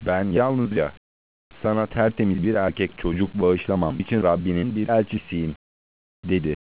Ben yalnızca sana tertemiz bir erkek çocuk bağışlamam için Rabbinin bir elçisiyim, dedi.